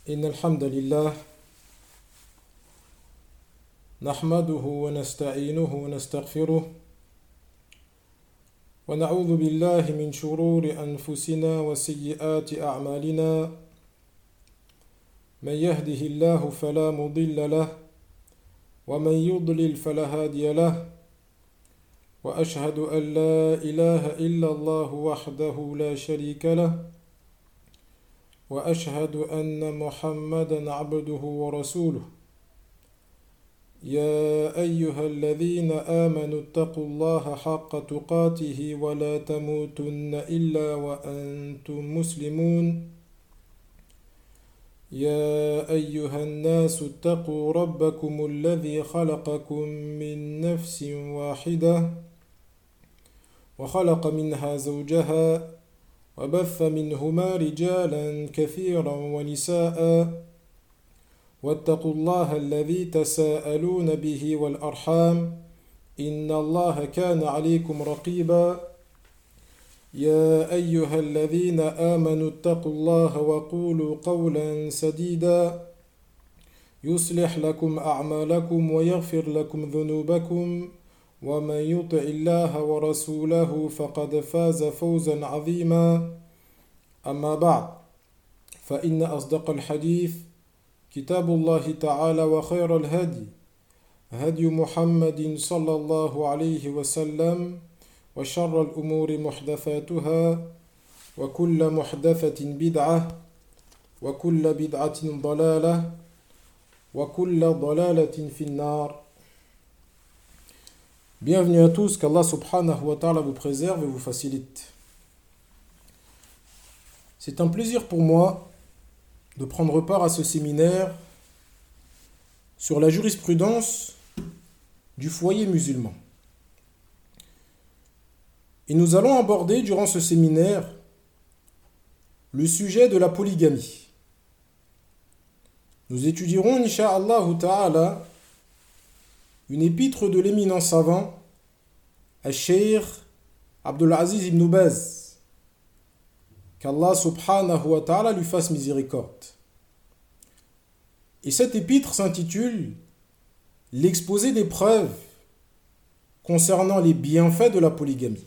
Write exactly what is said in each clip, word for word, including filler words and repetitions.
إن الحمد لله نحمده ونستعينه ونستغفره ونعوذ بالله من شرور أنفسنا وسيئات أعمالنا من يهده الله فلا مضل له ومن يضلل فلا هادي له وأشهد أن لا إله إلا الله وحده لا شريك له وأشهد أن محمدًا عبده ورسوله يا أيها الذين آمنوا اتقوا الله حق تقاته ولا تموتن إلا وأنتم مسلمون يا أيها الناس اتقوا ربكم الذي خلقكم من نفس واحدة وخلق منها زوجها وبث منهما رجالا كثيرا ونساء واتقوا الله الذي تساءلون به والأرحام إن الله كان عليكم رقيبا يا أيها الذين آمنوا اتقوا الله وقولوا قولا سديدا يصلح لكم أعمالكم ويغفر لكم ذنوبكم ومن يطع الله ورسوله فقد فاز فوزا عظيما أما بعد فإن أصدق الحديث كتاب الله تعالى وخير الهدي هدي محمد صلى الله عليه وسلم وشر الأمور محدثاتها وكل محدثة بدعة وكل بدعة ضلالة وكل ضلالة في النار. Bienvenue à tous, qu'Allah subhanahu wa ta'ala vous préserve et vous facilite. C'est un plaisir pour moi de prendre part à ce séminaire sur la jurisprudence du foyer musulman. Et nous allons aborder durant ce séminaire le sujet de la polygamie. Nous étudierons, incha'Allah ta'ala, une épître de l'éminent savant, Al-Cheikh Abdul Aziz ibn Baz, qu'Allah subhanahu wa ta'ala lui fasse miséricorde. Et cette épître s'intitule L'exposé des preuves concernant les bienfaits de la polygamie.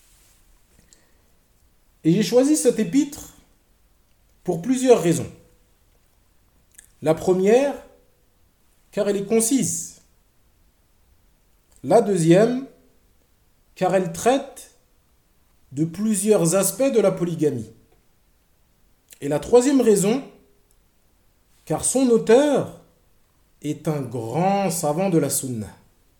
Et j'ai choisi cette épître pour plusieurs raisons. La première, car elle est concise. La deuxième, car elle traite de plusieurs aspects de la polygamie. Et la troisième raison, car son auteur est un grand savant de la sunna.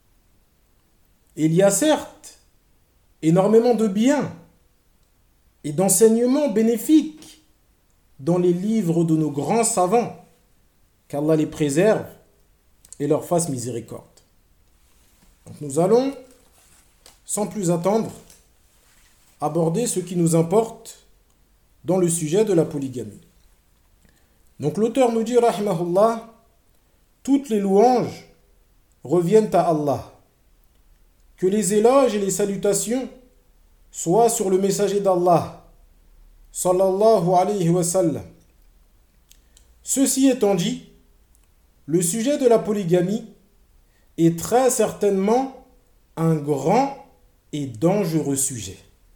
Il y a certes énormément de biens et d'enseignements bénéfiques dans les livres de nos grands savants, qu'Allah les préserve et leur fasse miséricorde. Donc nous allons, sans plus attendre, aborder ce qui nous importe dans le sujet de la polygamie. Donc l'auteur nous dit, rahimahullah, toutes les louanges reviennent à Allah. Que les éloges et les salutations soient sur le messager d'Allah, sallallahu alayhi wa sallam. Ceci étant dit, le sujet de la polygamie est très certainement un grand et dangereux sujet.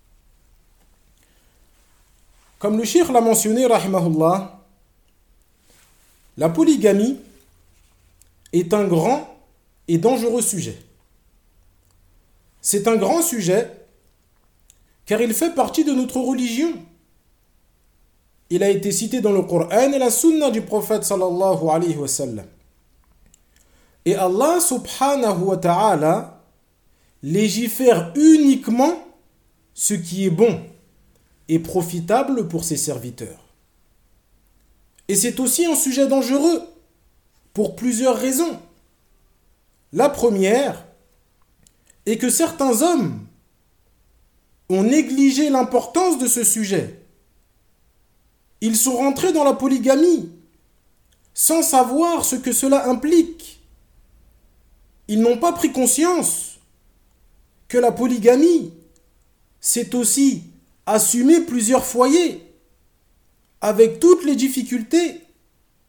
Comme le cheikh l'a mentionné, rahimahullah, la polygamie est un grand et dangereux sujet. C'est un grand sujet car il fait partie de notre religion. Il a été cité dans le Coran et la sunna du prophète sallallahu alayhi wa sallam. Et Allah subhanahu wa ta'ala légifère uniquement ce qui est bon et profitable pour ses serviteurs. Et c'est aussi un sujet dangereux pour plusieurs raisons. La première est que certains hommes ont négligé l'importance de ce sujet. Ils sont rentrés dans la polygamie sans savoir ce que cela implique. Ils n'ont pas pris conscience que la polygamie, c'est aussi assumer plusieurs foyers avec toutes les difficultés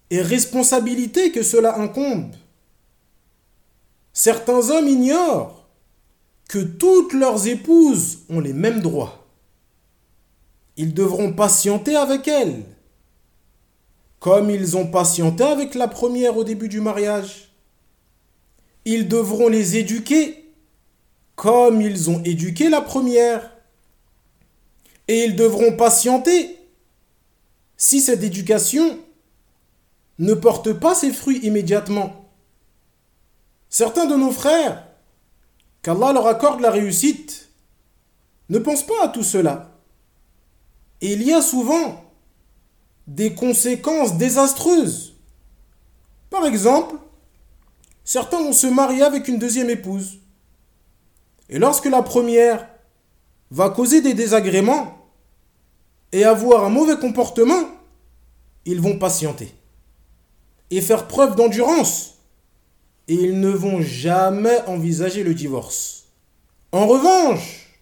et responsabilité que cela incombe. Certains hommes ignorent que toutes leurs épouses ont les mêmes droits. Ils devront patienter avec elles, comme ils ont patienté avec la première au début du mariage. Ils devront les éduquer, comme ils ont éduqué la première. Et ils devront patienter si cette éducation ne porte pas ses fruits immédiatement. Certains de nos frères, qu'Allah leur accorde la réussite, ne pensent pas à tout cela. Et il y a souvent des conséquences désastreuses. Par exemple, certains vont se marier avec une deuxième épouse. Et lorsque la première va causer des désagréments et avoir un mauvais comportement, ils vont patienter et faire preuve d'endurance. Et ils ne vont jamais envisager le divorce. En revanche,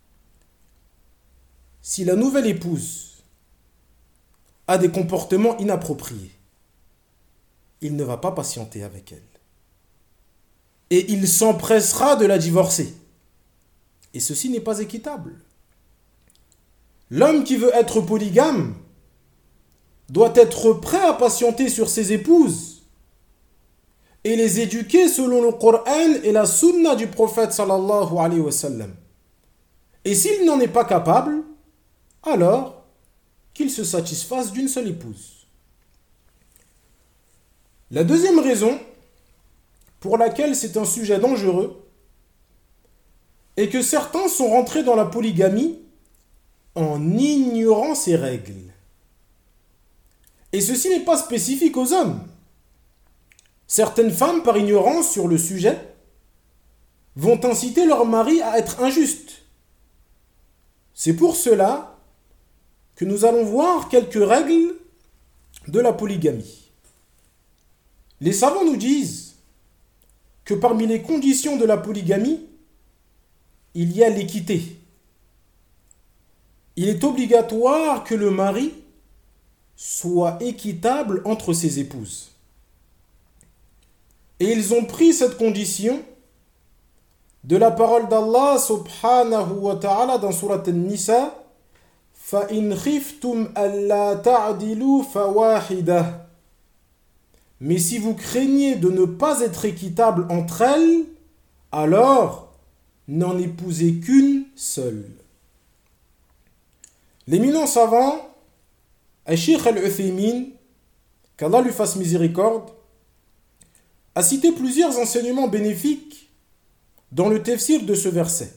si la nouvelle épouse a des comportements inappropriés, il ne va pas patienter avec elle. Et il s'empressera de la divorcer. Et ceci n'est pas équitable. L'homme qui veut être polygame doit être prêt à patienter sur ses épouses et les éduquer selon le Coran et la Sunna du prophète sallallahu alayhi wa sallam. Et s'il n'en est pas capable, alors qu'il se satisfasse d'une seule épouse. La deuxième raison pour laquelle c'est un sujet dangereux est que certains sont rentrés dans la polygamie en ignorant ces règles. Et ceci n'est pas spécifique aux hommes. Certaines femmes, par ignorance sur le sujet, vont inciter leur mari à être injuste. C'est pour cela que nous allons voir quelques règles de la polygamie. Les savants nous disent que parmi les conditions de la polygamie, il y a l'équité. Il est obligatoire que le mari soit équitable entre ses épouses. Et ils ont pris cette condition de la parole d'Allah subhanahu wa ta'ala dans surat An-Nisa, فَإِنْ خِفْتُمْ أَلَّا تَعْدِلُوا فَوَاحِدَةً. Mais si vous craignez de ne pas être équitable entre elles, alors n'en épousez qu'une seule. L'éminent savant, Al-Sheikh Al-Uthaymin, qu'Allah lui fasse miséricorde, a cité plusieurs enseignements bénéfiques dans le tafsir de ce verset.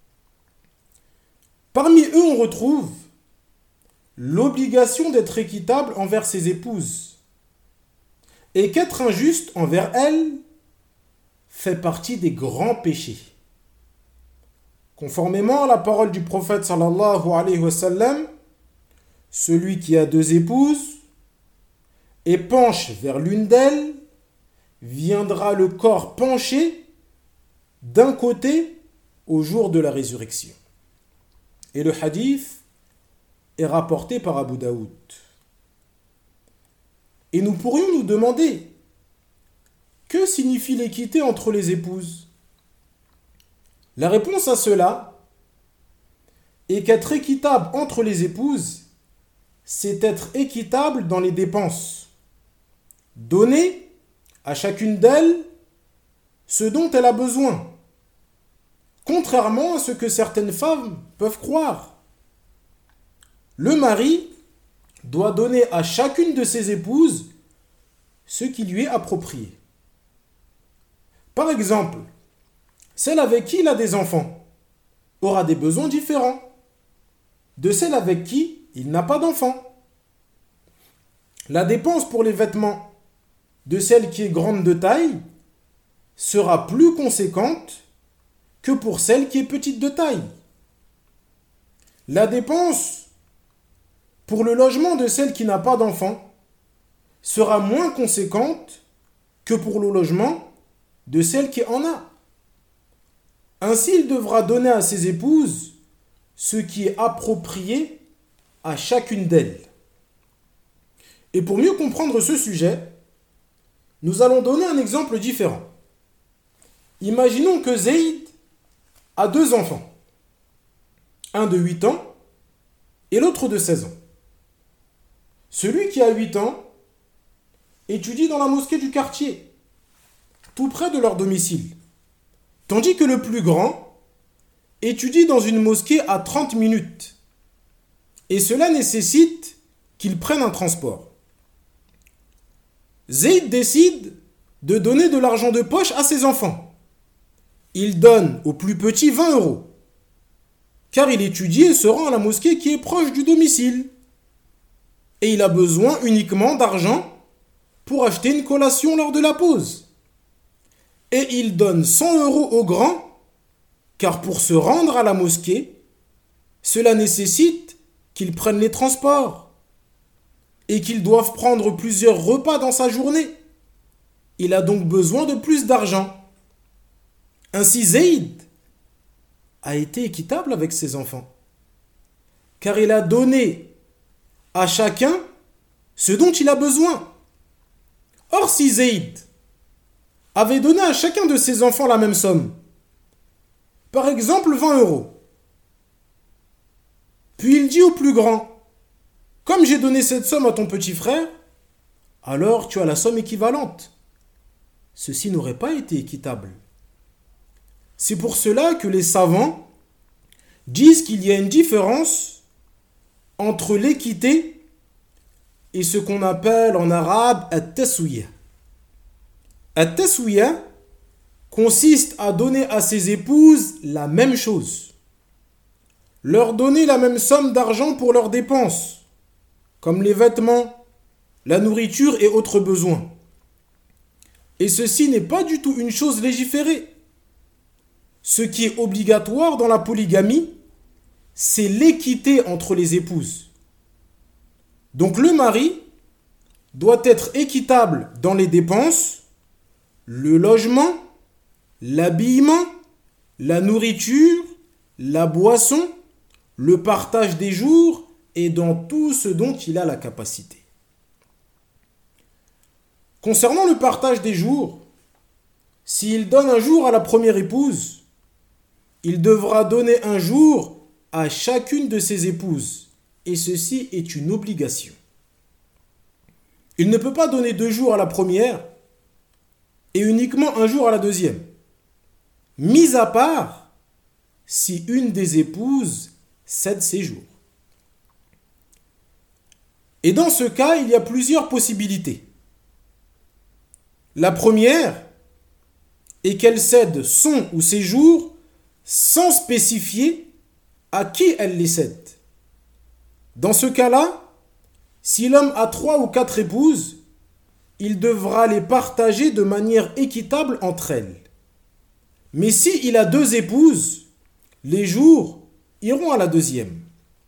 Parmi eux, on retrouve l'obligation d'être équitable envers ses épouses et qu'être injuste envers elles fait partie des grands péchés. Conformément à la parole du prophète sallallahu alayhi wa sallam, celui qui a deux épouses et penche vers l'une d'elles, viendra le corps penché d'un côté au jour de la résurrection. Et le hadith est rapporté par Abu Daoud. Et nous pourrions nous demander, que signifie l'équité entre les épouses? La réponse à cela est qu'être équitable entre les épouses, c'est être équitable dans les dépenses. Donner à chacune d'elles ce dont elle a besoin, contrairement à ce que certaines femmes peuvent croire. Le mari doit donner à chacune de ses épouses ce qui lui est approprié. Par exemple, celle avec qui il a des enfants aura des besoins différents de celle avec qui il n'a pas d'enfants. La dépense pour les vêtements de celle qui est grande de taille sera plus conséquente que pour celle qui est petite de taille. La dépense pour le logement de celle qui n'a pas d'enfant sera moins conséquente que pour le logement de celle qui en a. Ainsi, il devra donner à ses épouses ce qui est approprié à chacune d'elles. Et pour mieux comprendre ce sujet, nous allons donner un exemple différent. Imaginons que Zayd a deux enfants, un de huit ans et l'autre de seize ans. Celui qui a huit ans étudie dans la mosquée du quartier, tout près de leur domicile, tandis que le plus grand étudie dans une mosquée à trente minutes. Et cela nécessite qu'il prenne un transport. Zayd décide de donner de l'argent de poche à ses enfants. Il donne au plus petit vingt euros, car il étudie et se rend à la mosquée qui est proche du domicile. Et il a besoin uniquement d'argent pour acheter une collation lors de la pause. Et il donne cent euros au grand, car pour se rendre à la mosquée, cela nécessite qu'ils prennent les transports et qu'ils doivent prendre plusieurs repas dans sa journée. Il a donc besoin de plus d'argent. Ainsi, Zayd a été équitable avec ses enfants, car il a donné à chacun ce dont il a besoin. Or, si Zayd avait donné à chacun de ses enfants la même somme, par exemple vingt euros, puis il dit au plus grand, comme j'ai donné cette somme à ton petit frère, alors tu as la somme équivalente. Ceci n'aurait pas été équitable. C'est pour cela que les savants disent qu'il y a une différence entre l'équité et ce qu'on appelle en arabe at-taswiya. At-taswiya consiste à donner à ses épouses la même chose, leur donner la même somme d'argent pour leurs dépenses, comme les vêtements, la nourriture et autres besoins. Et ceci n'est pas du tout une chose légiférée. Ce qui est obligatoire dans la polygamie, c'est l'équité entre les épouses. Donc le mari doit être équitable dans les dépenses, le logement, l'habillement, la nourriture, la boisson, le partage des jours et dans tout ce dont il a la capacité. Concernant le partage des jours, s'il donne un jour à la première épouse, il devra donner un jour à chacune de ses épouses, et ceci est une obligation. Il ne peut pas donner deux jours à la première et uniquement un jour à la deuxième, mis à part si une des épouses cède ses jours. Et dans ce cas, il y a plusieurs possibilités. La première est qu'elle cède son ou ses jours sans spécifier à qui elle les cède. Dans ce cas-là, si l'homme a trois ou quatre épouses, il devra les partager de manière équitable entre elles. Mais s'il a deux épouses, les jours iront à la deuxième.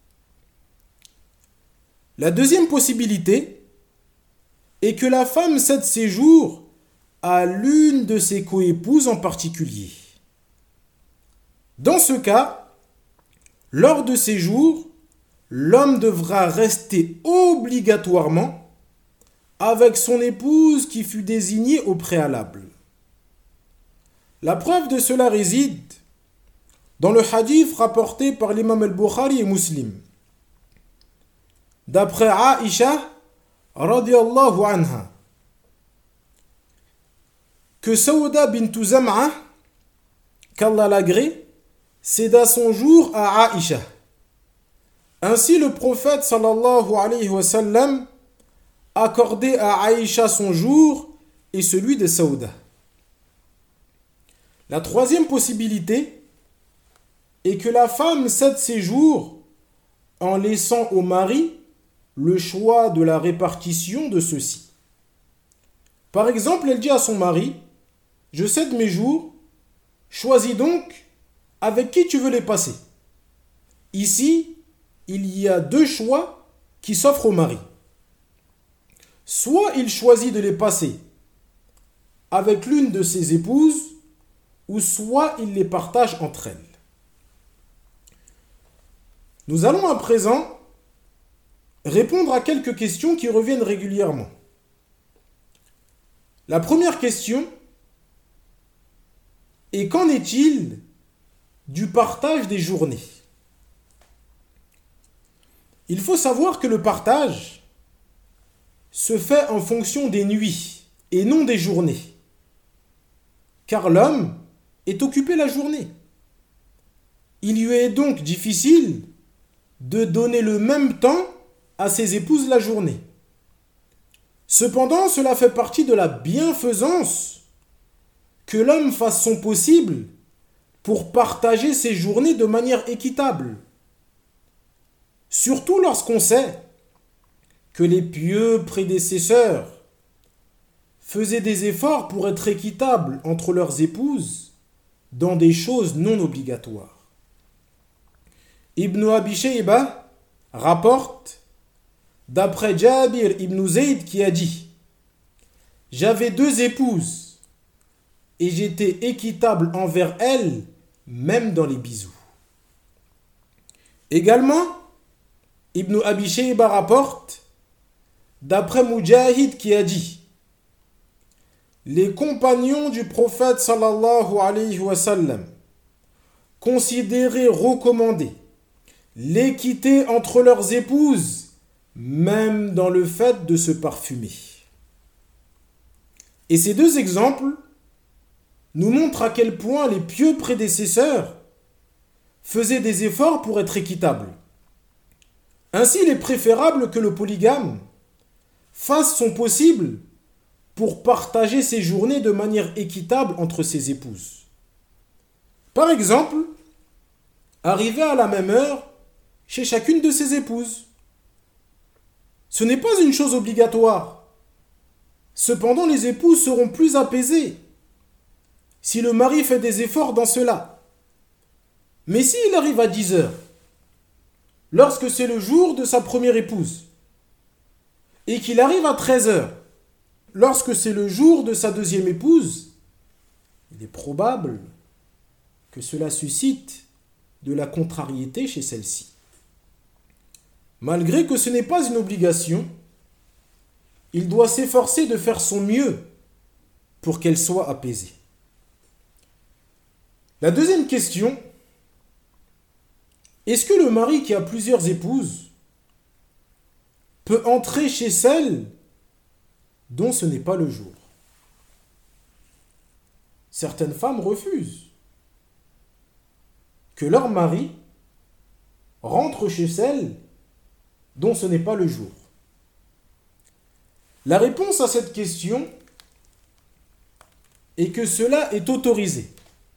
La deuxième possibilité est que la femme cède ses jours à l'une de ses coépouses en particulier. Dans ce cas, lors de ces jours, l'homme devra rester obligatoirement avec son épouse qui fut désignée au préalable. La preuve de cela réside dans le hadith rapporté par l'imam al-Bukhari et Muslim. D'après Aïcha, radiyallahu anha, que Saouda bint Zam'a, qu'Allah l'agrée, céda son jour à Aïcha. Ainsi, le prophète sallallahu alayhi wa sallam accordait à Aïcha son jour et celui de Saouda. La troisième possibilité est que la femme cède ses jours en laissant au mari le choix de la répartition de ceux-ci. Par exemple, elle dit à son mari, « Je cède mes jours, choisis donc avec qui tu veux les passer. » Ici, il y a deux choix qui s'offrent au mari. Soit il choisit de les passer avec l'une de ses épouses, ou soit il les partage entre elles. Nous allons à présent répondre à quelques questions qui reviennent régulièrement. La première question est: qu'en est-il du partage des journées? Il faut savoir que le partage se fait en fonction des nuits et non des journées, car l'homme est occupé la journée. Il lui est donc difficile de donner le même temps à ses épouses la journée. Cependant, cela fait partie de la bienfaisance que l'homme fasse son possible pour partager ses journées de manière équitable. Surtout lorsqu'on sait que les pieux prédécesseurs faisaient des efforts pour être équitables entre leurs épouses dans des choses non obligatoires. Ibn Abi Shayba rapporte d'après Jabir ibn Zayd qui a dit: j'avais deux épouses et j'étais équitable envers elles, même dans les bisous. Également, Ibn Abi Shayba rapporte d'après Mujahid qui a dit: les compagnons du prophète sallallahu alayhi wa sallam considéraient recommandé l'équité entre leurs épouses, même dans le fait de se parfumer. Et ces deux exemples nous montrent à quel point les pieux prédécesseurs faisaient des efforts pour être équitables. Ainsi, il est préférable que le polygame fasse son possible pour partager ses journées de manière équitable entre ses épouses. Par exemple, arriver à la même heure chez chacune de ses épouses. Ce n'est pas une chose obligatoire. Cependant, les épouses seront plus apaisées si le mari fait des efforts dans cela. Mais s'il arrive à dix heures, lorsque c'est le jour de sa première épouse, et qu'il arrive à treize heures, lorsque c'est le jour de sa deuxième épouse, il est probable que cela suscite de la contrariété chez celle-ci. Malgré que ce n'est pas une obligation, il doit s'efforcer de faire son mieux pour qu'elle soit apaisée. La deuxième question: est-ce que le mari qui a plusieurs épouses peut entrer chez celle dont ce n'est pas le jour? Certaines femmes refusent que leur mari rentre chez celle dont ce n'est pas le jour. La réponse à cette question est que cela est autorisé.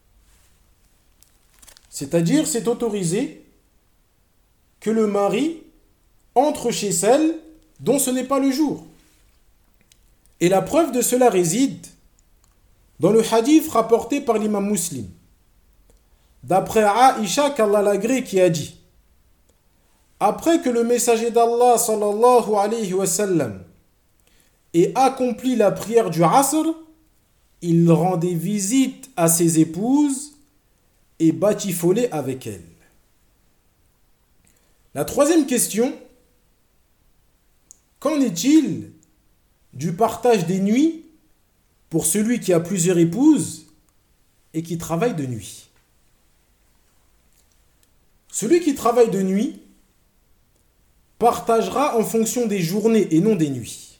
C'est-à-dire, c'est autorisé que le mari entre chez celle dont ce n'est pas le jour. Et la preuve de cela réside dans le hadith rapporté par l'imam Muslim, d'après Aïcha qu'Allah l'agrée, qui a dit: après que le messager d'Allah sallallahu alayhi wa sallam ait accompli la prière du Asr, il rendait visite à ses épouses et batifolait avec elles. La troisième question: qu'en est-il du partage des nuits pour celui qui a plusieurs épouses et qui travaille de nuit? Celui qui travaille de nuit partagera en fonction des journées et non des nuits.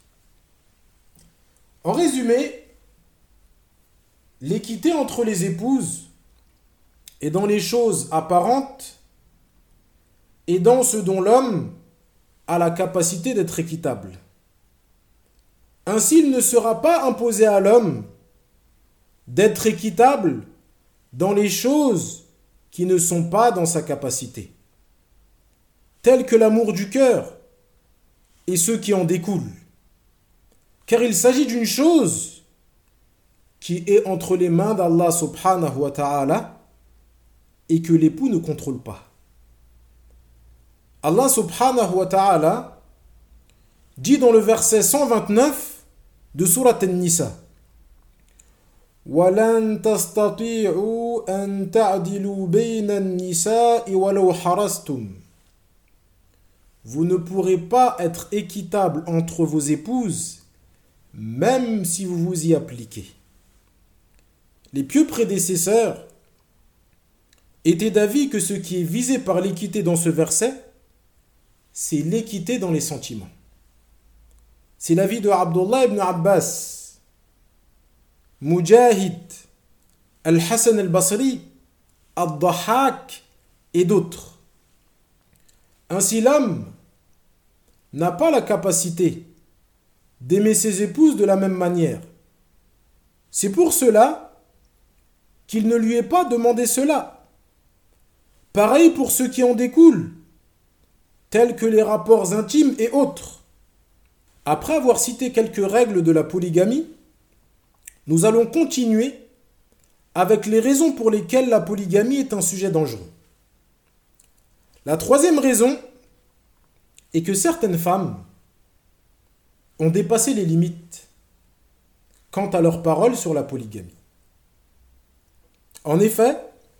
En résumé, l'équité entre les épouses est dans les choses apparentes et dans ce dont l'homme a la capacité d'être équitable. Ainsi, il ne sera pas imposé à l'homme d'être équitable dans les choses qui ne sont pas dans sa capacité, tels que l'amour du cœur et ceux qui en découlent. Car il s'agit d'une chose qui est entre les mains d'Allah subhanahu wa ta'ala et que l'époux ne contrôle pas. Allah subhanahu wa ta'ala dit dans le verset cent vingt-neuf de sourate An-Nisa: وَلَن تَسْتَطِيعُوا أَن تَعْدِلُوا بَيْنَ النِّسَاءِ وَلَوْ حَرَصْتُمْ vous ne pourrez pas être équitable entre vos épouses, même si vous vous y appliquez. Les pieux prédécesseurs étaient d'avis que ce qui est visé par l'équité dans ce verset, c'est l'équité dans les sentiments. C'est l'avis de Abdullah ibn Abbas, Mujahid, Al-Hassan al-Basri, Ad-Dahhak et d'autres. Ainsi, l'homme n'a pas la capacité d'aimer ses épouses de la même manière. C'est pour cela qu'il ne lui est pas demandé cela. Pareil pour ceux qui en découlent, tels que les rapports intimes et autres. Après avoir cité quelques règles de la polygamie, nous allons continuer avec les raisons pour lesquelles la polygamie est un sujet dangereux. La troisième raison est que certaines femmes ont dépassé les limites quant à leurs paroles sur la polygamie. En effet,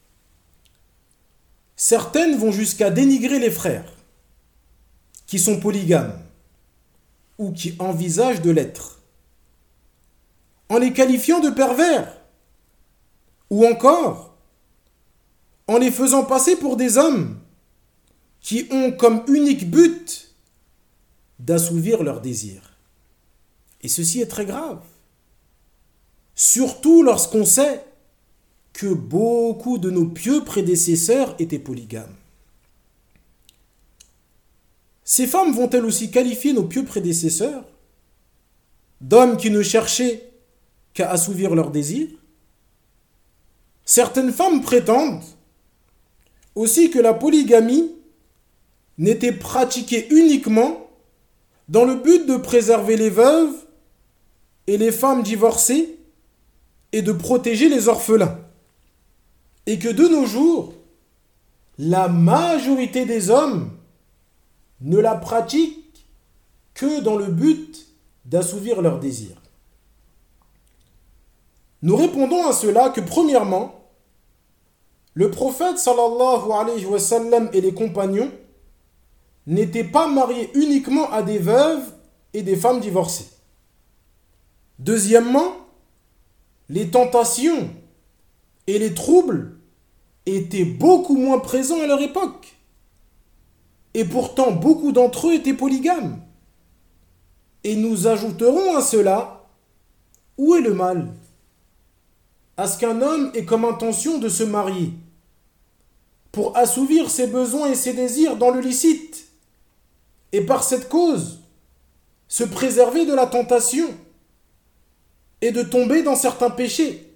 certaines vont jusqu'à dénigrer les frères qui sont polygames ou qui envisagent de l'être, en les qualifiant de pervers, ou encore en les faisant passer pour des hommes qui ont comme unique but d'assouvir leurs désirs. Et ceci est très grave, surtout lorsqu'on sait que beaucoup de nos pieux prédécesseurs étaient polygames. Ces femmes vont-elles aussi qualifier nos pieux prédécesseurs d'hommes qui ne cherchaient qu'à assouvir leurs désirs? Certaines femmes prétendent aussi que la polygamie n'était pratiquée uniquement dans le but de préserver les veuves et les femmes divorcées et de protéger les orphelins. Et que de nos jours, la majorité des hommes ne la pratiquent que dans le but d'assouvir leurs désirs. Nous répondons à cela que premièrement, le prophète sallallahu alayhi wa sallam et les compagnons n'étaient pas mariés uniquement à des veuves et des femmes divorcées. Deuxièmement, les tentations et les troubles étaient beaucoup moins présents à leur époque. Et pourtant, beaucoup d'entre eux étaient polygames. Et nous ajouterons à cela, où est le mal? À ce qu'un homme ait comme intention de se marier pour assouvir ses besoins et ses désirs dans le licite, et par cette cause, se préserver de la tentation et de tomber dans certains péchés.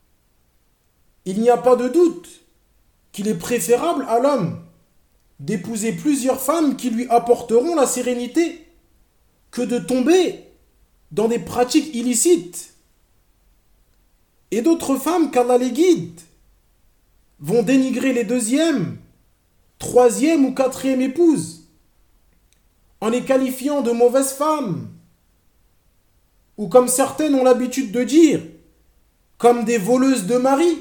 Il n'y a pas de doute qu'il est préférable à l'homme d'épouser plusieurs femmes qui lui apporteront la sérénité que de tomber dans des pratiques illicites. Et d'autres femmes, qu'Allah les guide, vont dénigrer les deuxièmes, troisième ou quatrième épouses en les qualifiant de mauvaises femmes, ou comme certaines ont l'habitude de dire, comme des voleuses de mari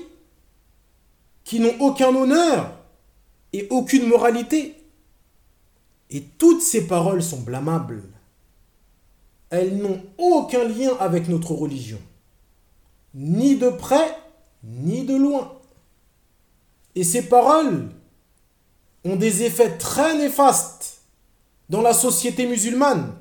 qui n'ont aucun honneur et aucune moralité. Et toutes ces paroles sont blâmables. Elles n'ont aucun lien avec notre religion, ni de près, ni de loin. Et ces paroles ont des effets très néfastes dans la société musulmane.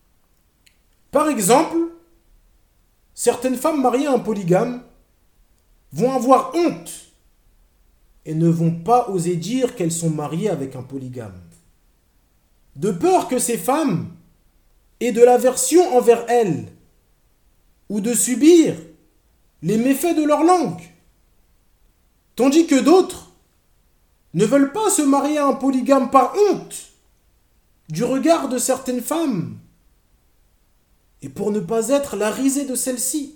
Par exemple, certaines femmes mariées à un polygame vont avoir honte et ne vont pas oser dire qu'elles sont mariées avec un polygame, de peur que ces femmes aient de l'aversion envers elles ou de subir les méfaits de leur langue. Tandis que d'autres ne veulent pas se marier à un polygame par honte du regard de certaines femmes et pour ne pas être la risée de celles-ci.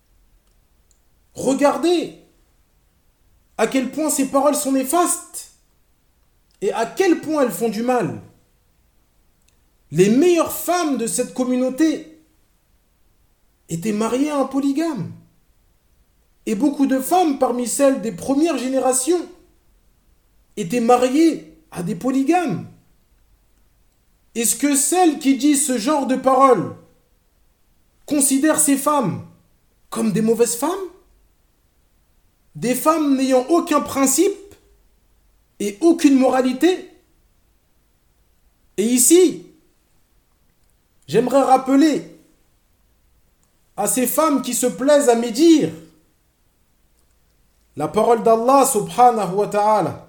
Regardez à quel point ces paroles sont néfastes et à quel point elles font du mal. Les meilleures femmes de cette communauté étaient mariées à un polygame. Et beaucoup de femmes parmi celles des premières générations étaient mariées à des polygames. Est-ce que celles qui disent ce genre de paroles considèrent ces femmes comme des mauvaises femmes? Des femmes n'ayant aucun principe et aucune moralité? Et ici, j'aimerais rappeler à ces femmes qui se plaisent à médire la parole d'Allah subhanahu wa ta'ala.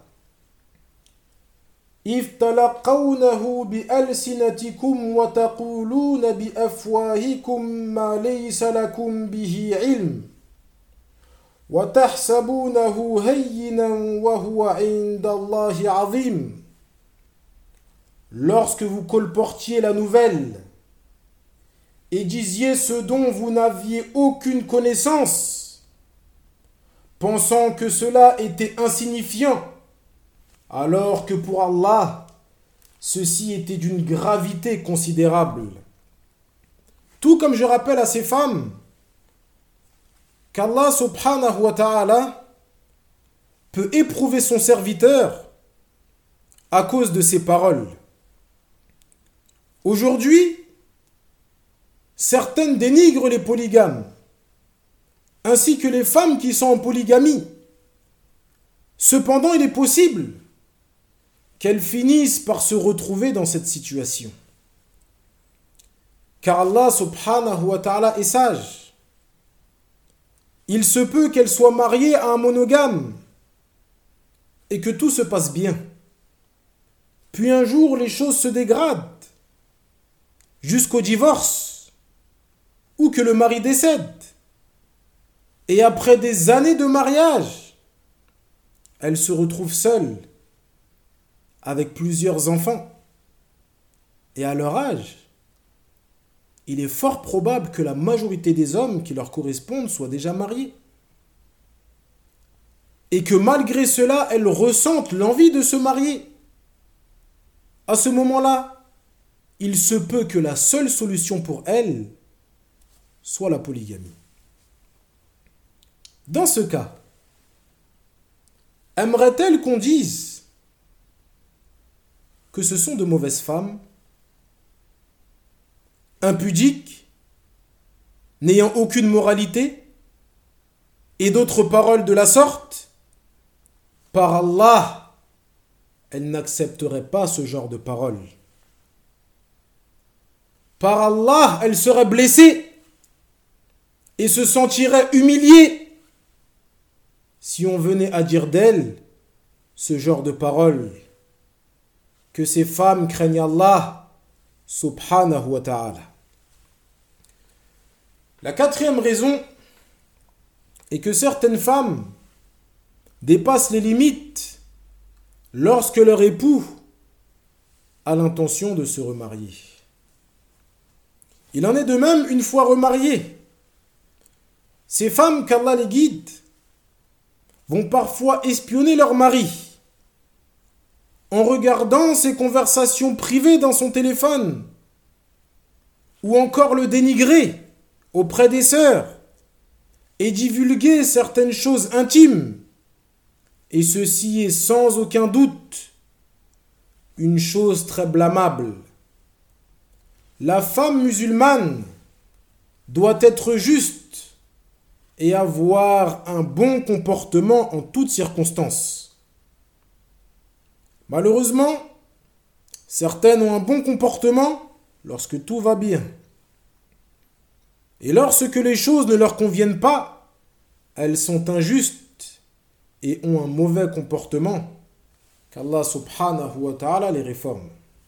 إِذْ تَلَقَّوْنَهُ بِأَلْسِنَتِكُمْ وَتَقُولُونَ بِأَفْوَاهِكُمْ مَا لَيْسَ لَكُمْ بِهِ عِلْمٌ وَتَحْسَبُونَهُ هَيِّنًا وَهُوَ عِندَ اللَّهِ عَظِيمٌ. Lorsque vous colportiez la nouvelle et disiez ce dont vous n'aviez aucune connaissance, pensant que cela était insignifiant, alors que pour Allah, ceci était d'une gravité considérable. Tout comme je rappelle à ces femmes qu'Allah subhanahu wa ta'ala peut éprouver son serviteur à cause de ses paroles. Aujourd'hui, certaines dénigrent les polygames, ainsi que les femmes qui sont en polygamie. Cependant, il est possible qu'elles finissent par se retrouver dans cette situation. Car Allah subhanahu wa ta'ala est sage. Il se peut qu'elles soient mariées à un monogame et que tout se passe bien. Puis un jour, les choses se dégradent jusqu'au divorce ou que le mari décède. Et après des années de mariage, elles se retrouvent seules avec plusieurs enfants. Et à leur âge, il est fort probable que la majorité des hommes qui leur correspondent soient déjà mariés. Et que malgré cela, elles ressentent l'envie de se marier. À ce moment-là, il se peut que la seule solution pour elles soit la polygamie. Dans ce cas, aimerait-elle qu'on dise que ce sont de mauvaises femmes, impudiques, n'ayant aucune moralité, et d'autres paroles de la sorte? Par Allah, elles n'accepteraient pas ce genre de paroles. Par Allah, elles seraient blessées et se sentiraient humiliées si on venait à dire d'elles ce genre de paroles. Que ces femmes craignent Allah subhanahu wa ta'ala. La quatrième raison est que certaines femmes dépassent les limites lorsque leur époux a l'intention de se remarier. Il en est de même une fois remariées. Ces femmes, qu'Allah les guide, vont parfois espionner leur mari en regardant ses conversations privées dans son téléphone, ou encore le dénigrer auprès des sœurs et divulguer certaines choses intimes. Et ceci est sans aucun doute une chose très blâmable. La femme musulmane doit être juste et avoir un bon comportement en toutes circonstances. Malheureusement, certaines ont un bon comportement lorsque tout va bien. Et lorsque les choses ne leur conviennent pas, elles sont injustes et ont un mauvais comportement. Qu'Allah subhanahu wa ta'ala les réforme.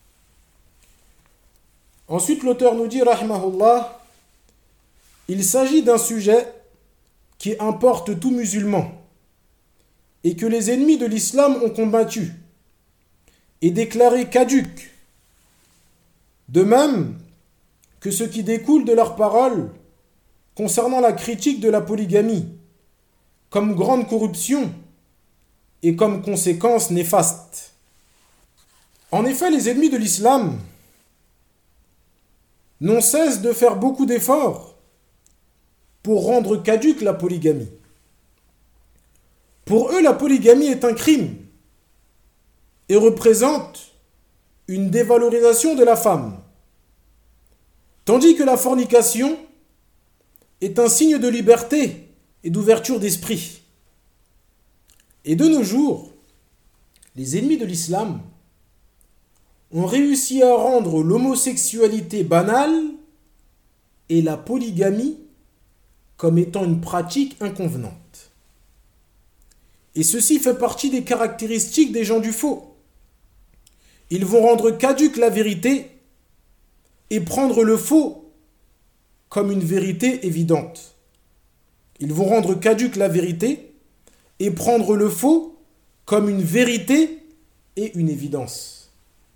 Ensuite, l'auteur nous dit, rahimahullah, il s'agit d'un sujet qui importe tout musulman et que les ennemis de l'islam ont combattu et déclaré caduc. De même que ce qui découle de leurs paroles concernant la critique de la polygamie comme grande corruption et comme conséquence néfaste. En effet, les ennemis de l'islam n'ont cesse de faire beaucoup d'efforts pour rendre caduque la polygamie. Pour eux, la polygamie est un crime et représente une dévalorisation de la femme, tandis que la fornication est un signe de liberté et d'ouverture d'esprit. Et de nos jours, les ennemis de l'islam ont réussi à rendre l'homosexualité banale et la polygamie comme étant une pratique inconvenante. Et ceci fait partie des caractéristiques des gens du faux. Ils vont rendre caduque la vérité et prendre le faux comme une vérité évidente. Ils vont rendre caduque la vérité et prendre le faux comme une vérité et une évidence.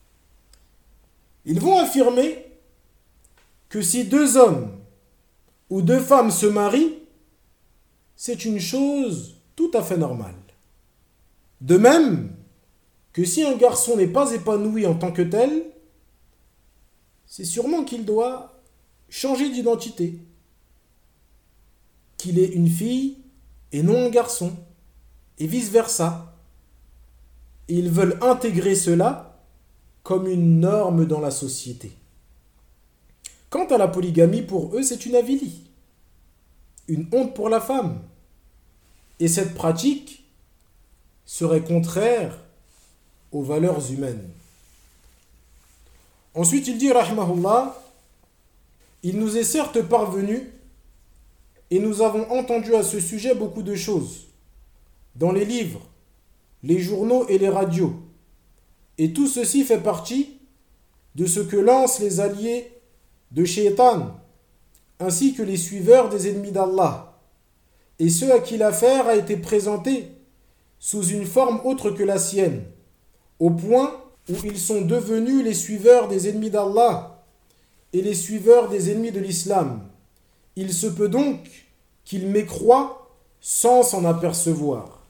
Ils vont affirmer que si deux hommes ou deux femmes se marient, c'est une chose tout à fait normale. De même que si un garçon n'est pas épanoui en tant que tel, c'est sûrement qu'il doit changer d'identité, qu'il est une fille et non un garçon, et vice-versa. Ils veulent intégrer cela comme une norme dans la société. Quant à la polygamie, pour eux, c'est une avilie, une honte pour la femme. Et cette pratique serait contraire aux valeurs humaines. Ensuite, il dit, rahimahullah, il nous est certes parvenu, et nous avons entendu à ce sujet beaucoup de choses, dans les livres, les journaux et les radios. Et tout ceci fait partie de ce que lancent les alliés de Shaitan, ainsi que les suiveurs des ennemis d'Allah, et ceux à qui l'affaire a été présentée sous une forme autre que la sienne, au point où ils sont devenus les suiveurs des ennemis d'Allah et les suiveurs des ennemis de l'islam. Il se peut donc qu'ils mécroient sans s'en apercevoir.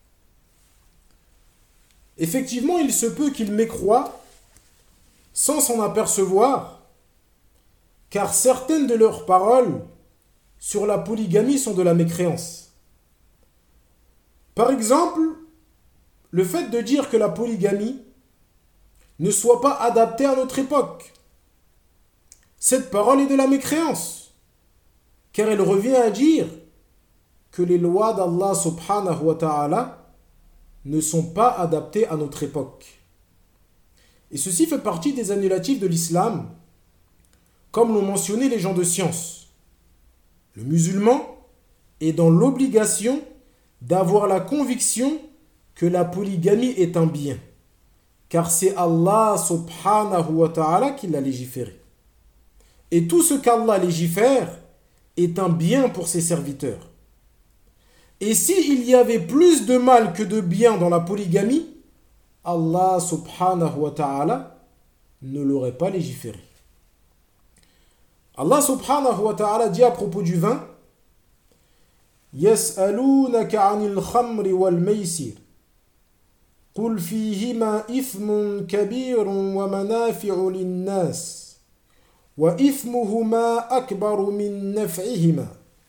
Effectivement, il se peut qu'ils mécroient sans s'en apercevoir, car certaines de leurs paroles sur la polygamie sont de la mécréance. Par exemple, le fait de dire que la polygamie ne soit pas adaptée à notre époque. Cette parole est de la mécréance, car elle revient à dire que les lois d'Allah subhanahu wa ta'ala ne sont pas adaptées à notre époque. Et ceci fait partie des annulatifs de l'islam, comme l'ont mentionné les gens de science. Le musulman est dans l'obligation d'avoir la conviction que la polygamie est un bien, car c'est Allah subhanahu wa ta'ala qui l'a légiféré. Et tout ce qu'Allah légifère est un bien pour ses serviteurs. Et s'il y avait plus de mal que de bien dans la polygamie, Allah subhanahu wa ta'ala ne l'aurait pas légiféré. Allah subhanahu wa ta'ala dit à propos du vin, يَسْأَلُونَكَ عَنِ الْخَمْرِ وَالْمَيْسِرِ قُلْ فِيهِمَا إِثْمٌ كَبِيرٌ وَمَنَافِعُ لِلنَّاسِ وَإِثْمُهُمَا أَكْبَرُ مِنْ نَفْعِهِمَا.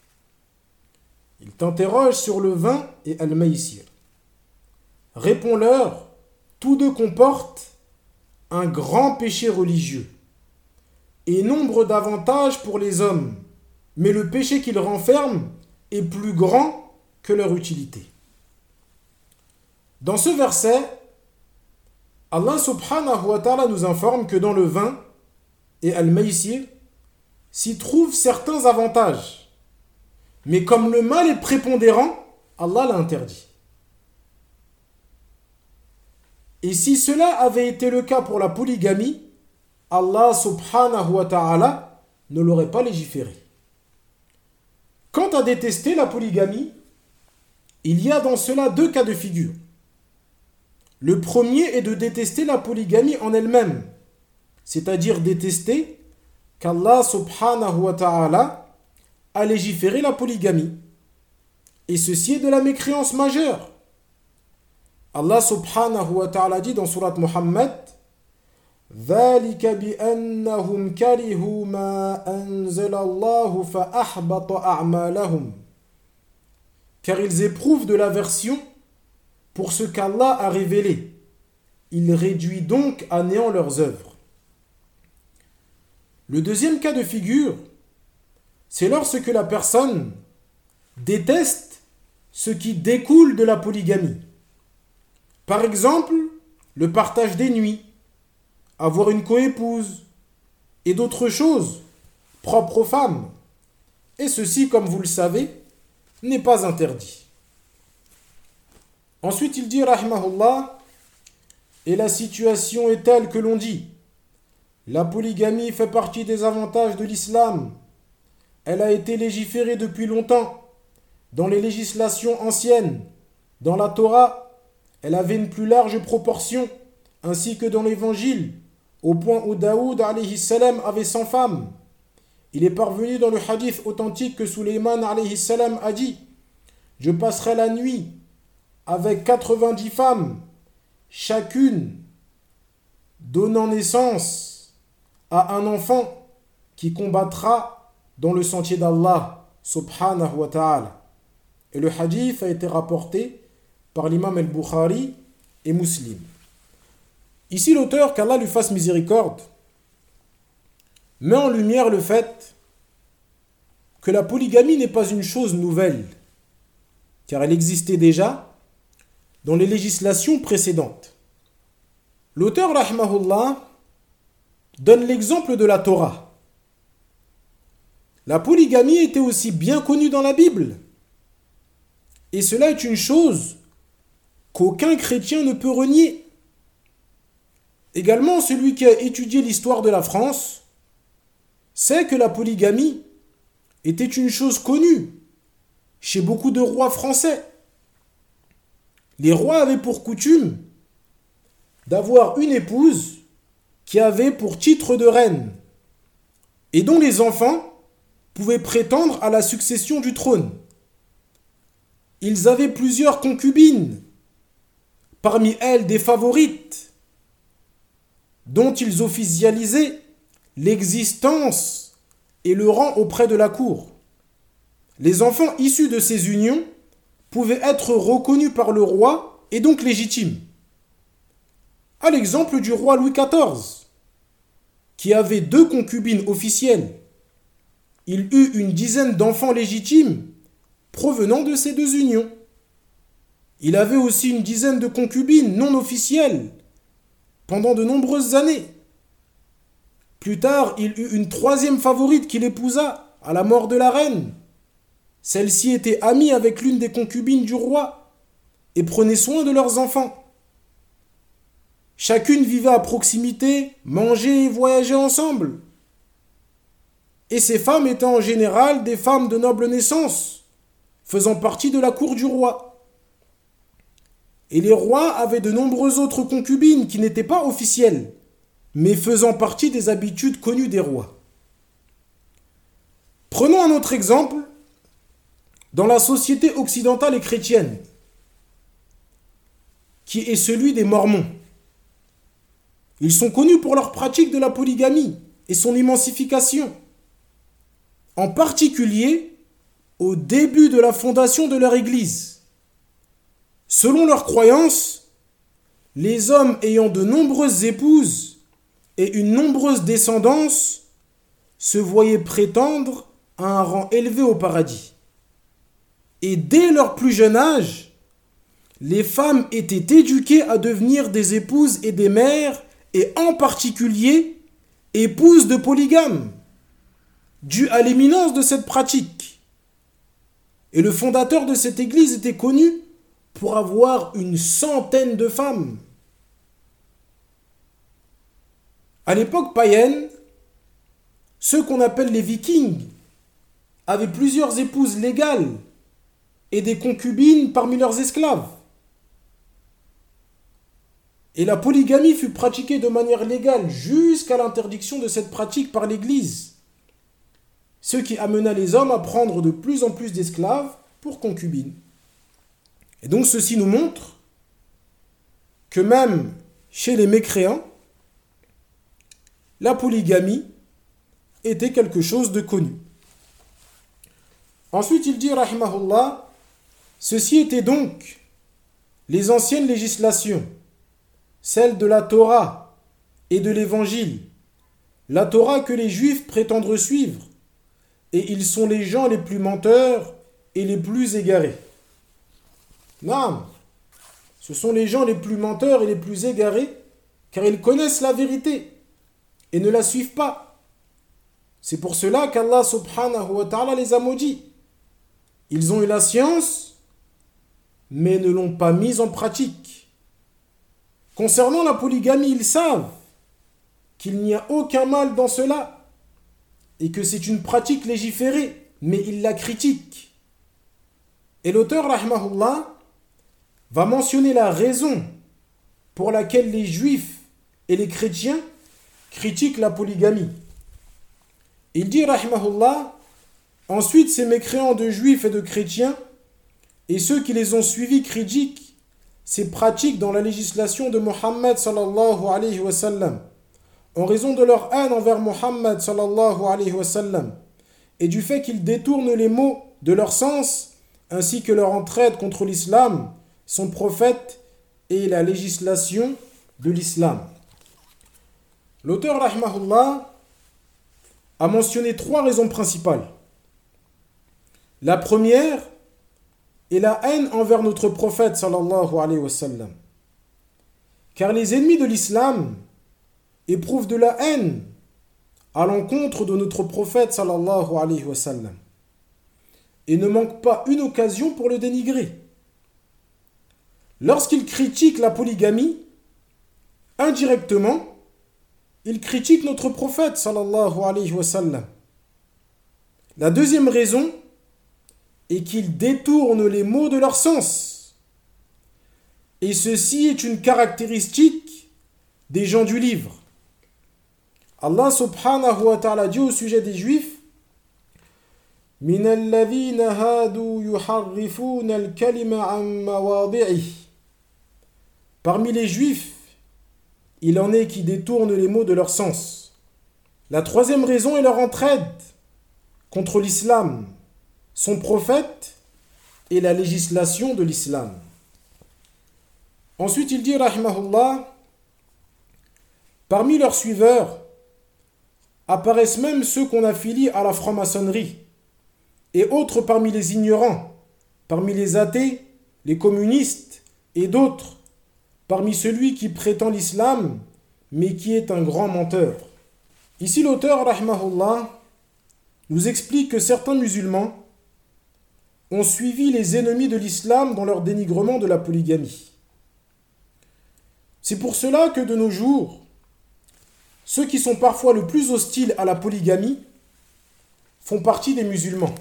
Il t'interroge sur le vin et al-maïsir. Réponds-leur, tous deux comportent un grand péché religieux et nombre d'avantages pour les hommes, mais le péché qu'ils renferment est plus grand que leur utilité. Dans ce verset, Allah subhanahu wa ta'ala nous informe que dans le vin et al-maïsir s'y trouvent certains avantages, mais comme le mal est prépondérant, Allah l'a interdit. Et si cela avait été le cas pour la polygamie, Allah subhanahu wa ta'ala ne l'aurait pas légiféré. Quant à détester la polygamie, il y a dans cela deux cas de figure. Le premier est de détester la polygamie en elle-même, c'est-à-dire détester qu'Allah subhanahu wa ta'ala a légiféré la polygamie. Et ceci est de la mécréance majeure. Allah subhanahu wa ta'ala dit dans surat Muhammad, ذَلِكَ بِأَنَّهُمْ كَرِهُوا مَا أَنزَلَ اللَّهُ فَأَحْبَطَ أَعْمَالَهُمْ. Car ils éprouvent de l'aversion pour ce qu'Allah a révélé, il réduit donc à néant leurs œuvres. Le deuxième cas de figure, c'est lorsque la personne déteste ce qui découle de la polygamie. Par exemple, le partage des nuits, avoir une coépouse et d'autres choses propres aux femmes. Et ceci, comme vous le savez, n'est pas interdit. Ensuite, il dit, rahimahullah, et la situation est telle que l'on dit, la polygamie fait partie des avantages de l'islam. Elle a été légiférée depuis longtemps dans les législations anciennes. Dans la Torah, elle avait une plus large proportion, ainsi que dans l'évangile, au point où Daoud alayhi salam avait cent femmes. Il est parvenu dans le hadith authentique que Sulayman alayhi salam a dit « Je passerai la nuit avec quatre-vingt-dix femmes, chacune donnant naissance à un enfant qui combattra dans le sentier d'Allah subhanahu wa ta'ala. » Et le hadith a été rapporté par l'imam al-Bukhari et Muslim. Ici, l'auteur, qu'Allah lui fasse miséricorde, met en lumière le fait que la polygamie n'est pas une chose nouvelle, car elle existait déjà dans les législations précédentes. L'auteur, rahmahullah, donne l'exemple de la Torah. La polygamie était aussi bien connue dans la Bible, et cela est une chose qu'aucun chrétien ne peut renier. Également, celui qui a étudié l'histoire de la France sait que la polygamie était une chose connue chez beaucoup de rois français. Les rois avaient pour coutume d'avoir une épouse qui avait pour titre de reine et dont les enfants pouvaient prétendre à la succession du trône. Ils avaient plusieurs concubines, parmi elles des favorites, dont ils officialisaient l'existence et le rang auprès de la cour. Les enfants issus de ces unions pouvaient être reconnus par le roi et donc légitimes. À l'exemple du roi Louis quatorze, qui avait deux concubines officielles. Il eut une dizaine d'enfants légitimes provenant de ces deux unions. Il avait aussi une dizaine de concubines non officielles pendant de nombreuses années. Plus tard, il eut une troisième favorite qu'il épousa à la mort de la reine. Celle-ci était amie avec l'une des concubines du roi et prenait soin de leurs enfants. Chacune vivait à proximité, mangeait et voyageait ensemble. Et ces femmes étaient en général des femmes de noble naissance, faisant partie de la cour du roi. Et les rois avaient de nombreuses autres concubines qui n'étaient pas officielles, mais faisant partie des habitudes connues des rois. Prenons un autre exemple dans la société occidentale et chrétienne, qui est celui des Mormons. Ils sont connus pour leur pratique de la polygamie et son émancification, en particulier au début de la fondation de leur église. Selon leurs croyances, les hommes ayant de nombreuses épouses et une nombreuse descendance se voyaient prétendre à un rang élevé au paradis. Et dès leur plus jeune âge, les femmes étaient éduquées à devenir des épouses et des mères, et en particulier épouses de polygames, dû à l'éminence de cette pratique. Et le fondateur de cette église était connu pour avoir une centaine de femmes. À l'époque païenne, ceux qu'on appelle les Vikings avaient plusieurs épouses légales et des concubines parmi leurs esclaves. Et la polygamie fut pratiquée de manière légale jusqu'à l'interdiction de cette pratique par l'Église, ce qui amena les hommes à prendre de plus en plus d'esclaves pour concubines. Et donc ceci nous montre que même chez les mécréants, la polygamie était quelque chose de connu. Ensuite, il dit, rahimahullah, ceci était donc les anciennes législations. celle de la Torah et de l'Évangile, la Torah que les Juifs prétendent suivre, et ils sont les gens les plus menteurs et les plus égarés. Non, ce sont les gens les plus menteurs et les plus égarés, car ils connaissent la vérité et ne la suivent pas. C'est pour cela qu'Allah subhanahu wa ta'ala les a maudits. Ils ont eu la science, mais ne l'ont pas mise en pratique. Concernant la polygamie, ils savent qu'il n'y a aucun mal dans cela et que c'est une pratique légiférée, mais ils la critiquent. Et l'auteur, rahmahullah, va mentionner la raison pour laquelle les juifs et les chrétiens critiquent la polygamie. Il dit, rahmahullah, ensuite ces mécréants de juifs et de chrétiens et ceux qui les ont suivis critiquent ces pratiques dans la législation de Mohammed sallallahu alayhi wa sallam, en raison de leur haine envers Mohammed sallallahu alayhi wa sallam et du fait qu'ils détournent les mots de leur sens ainsi que leur entraide contre l'islam, son prophète et la législation de l'islam. L'auteur rahmahullah a mentionné trois raisons principales. La première est la haine envers notre prophète sallallahu alayhi wa sallam. Car les ennemis de l'islam éprouvent de la haine à l'encontre de notre prophète sallallahu alayhi wa sallam et ne manquent pas une occasion pour le dénigrer. Lorsqu'ils critiquent la polygamie, indirectement, ils critiquent notre prophète sallallahu alayhi wa sallam. La deuxième raison est qu'ils détournent les mots de leur sens. Et ceci est une caractéristique des gens du livre. Allah subhanahu wa ta'ala dit au sujet des juifs: min alladhina hadu yuharrifuna al-kalima an mawadi'ih. Parmi les juifs, il en est qui détournent les mots de leur sens. La troisième raison est leur entraide contre l'islam, son prophète et la législation de l'islam. Ensuite, il dit, rahimahullah, parmi leurs suiveurs apparaissent même ceux qu'on affilie à la franc-maçonnerie et autres parmi les ignorants, parmi les athées, les communistes et d'autres, parmi celui qui prétend l'islam, mais qui est un grand menteur. Ici, l'auteur, rahimahullah, nous explique que certains musulmans ont suivi les ennemis de l'islam dans leur dénigrement de la polygamie. C'est pour cela que de nos jours, ceux qui sont parfois le plus hostiles à la polygamie font partie des musulmans.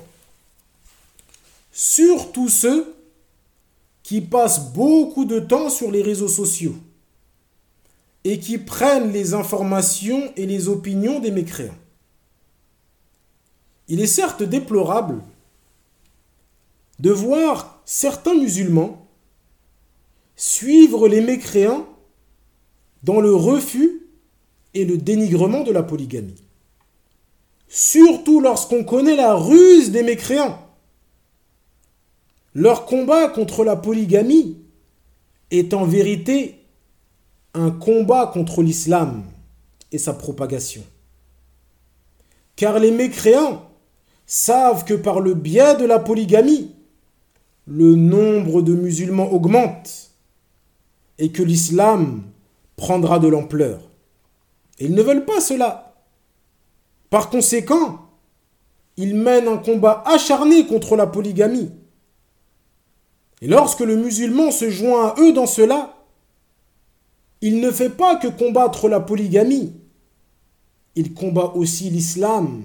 Surtout ceux qui passent beaucoup de temps sur les réseaux sociaux et qui prennent les informations et les opinions des mécréants. Il est certes déplorable de voir certains musulmans suivre les mécréants dans le refus et le dénigrement de la polygamie. Surtout lorsqu'on connaît la ruse des mécréants. Leur combat contre la polygamie est en vérité un combat contre l'islam et sa propagation. Car les mécréants savent que par le biais de la polygamie, le nombre de musulmans augmente et que l'islam prendra de l'ampleur. Et ils ne veulent pas cela. Par conséquent, ils mènent un combat acharné contre la polygamie. Et lorsque le musulman se joint à eux dans cela, il ne fait pas que combattre la polygamie, il combat aussi l'islam.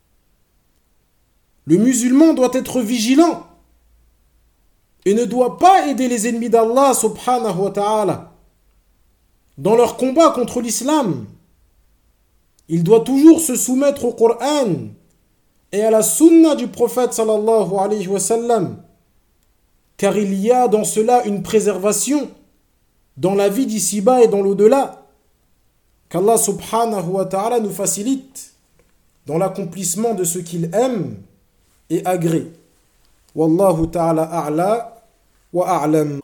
Le musulman doit être vigilant et ne doit pas aider les ennemis d'Allah subhanahu wa ta'ala dans leur combat contre l'islam. Il doit toujours se soumettre au Coran et à la sunna du prophète sallallahu alayhi wa sallam, car il y a dans cela une préservation dans la vie d'ici-bas et dans l'au-delà. Qu'Allah subhanahu wa ta'ala nous facilite dans l'accomplissement de ce qu'il aime et agrée. Wallahu ta'ala a'la wa a'lam.